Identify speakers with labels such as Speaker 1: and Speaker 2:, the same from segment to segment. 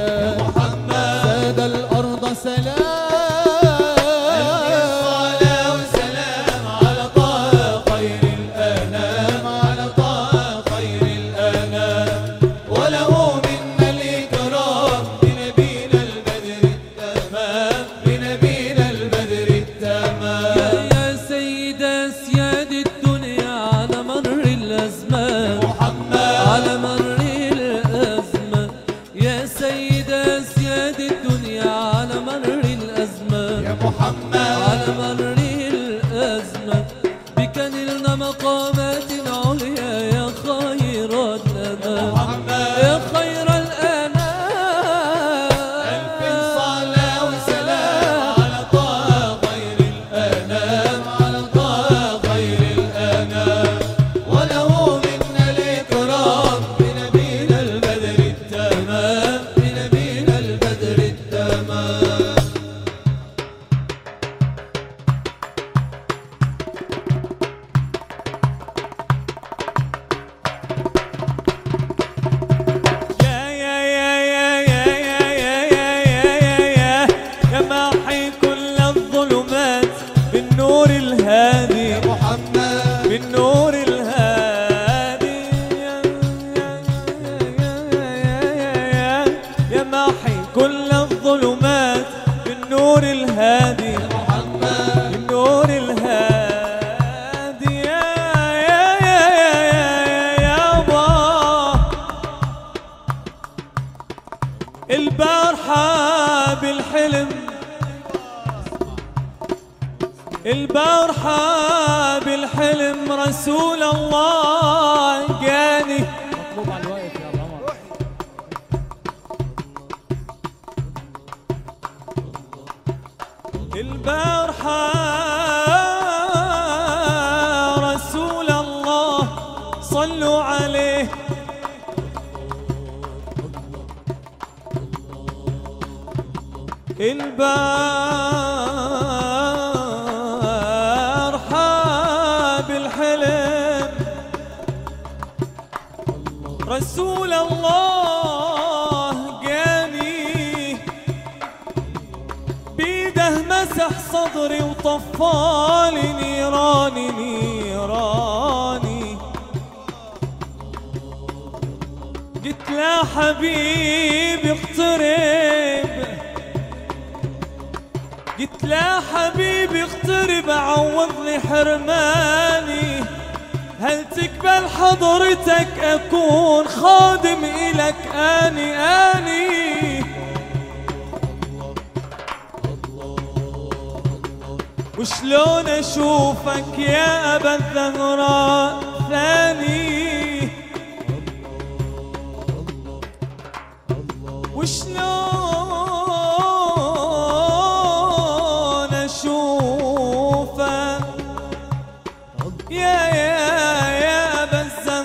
Speaker 1: سلام ساد الأرض سلام.
Speaker 2: مقامات عليا يا خير الأنام يا خير الأنام.
Speaker 1: ألف صلاة وسلام على طه خير الأنام على طه خير الأنام وله منا الإكرام بنبينا البدر التمام بنبينا البدر التمام.
Speaker 2: بالنور الهادي يا محمد بالنور الهادي يا محي كل الظلمات بالنور الهادي يا محمد بالنور الهادي يا الله. البارحة بالحلم البارحة بالحلم رسول الله جاني مطلوب على الواقف يا عمر. البارحة رسول الله صلوا عليه رسول الله جاني بيده مسح صدري وطفالي نيراني نيراني. قلت لا حبيبي اقترب قلت لا حبيبي اقترب عوضني حرماني. هل تقبل حضرتك أكون خادم إلك آني آني. وشلون أشوفك يا أبا الزهراء ثاني. وشلون أشوفك يا أبا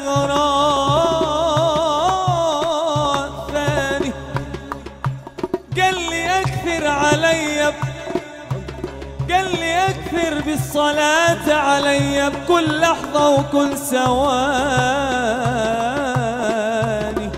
Speaker 2: الزهراء ثاني. قال لي أكثر علي قال لي أكثر بالصلاة علي بكل لحظة وكل ثواني.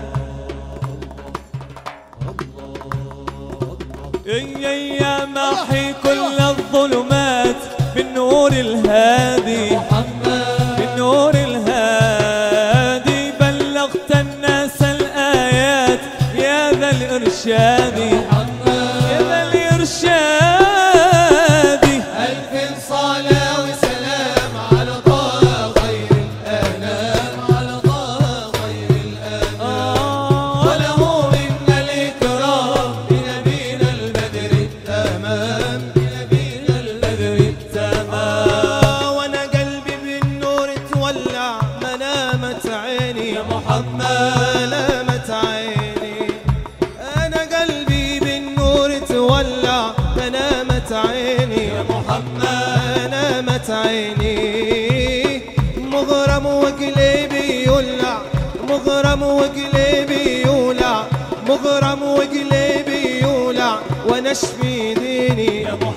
Speaker 2: يا محي كل الظلمات بالنور الهادي بالنور الهادي. بلغت الناس الآيات يا ذا الإرشاد يا ذا الإرشاد.
Speaker 1: ألف صلاة وسلام على طه خير الأنام على طه خير الأنام وله منا الإكرام بنبينا البدر التمام بنبينا البدر التمام.
Speaker 2: وأنا قلبي بالنور تولع منامت عيني يا محمد منامت عيني. أنا قلبي بالنور تولع منامت عيني يا محمد نامت عيني. مغرم وقلبي يولع مغرم وقلبي يولع مغرم وقلبي يولع ونشفي ديني يا محمد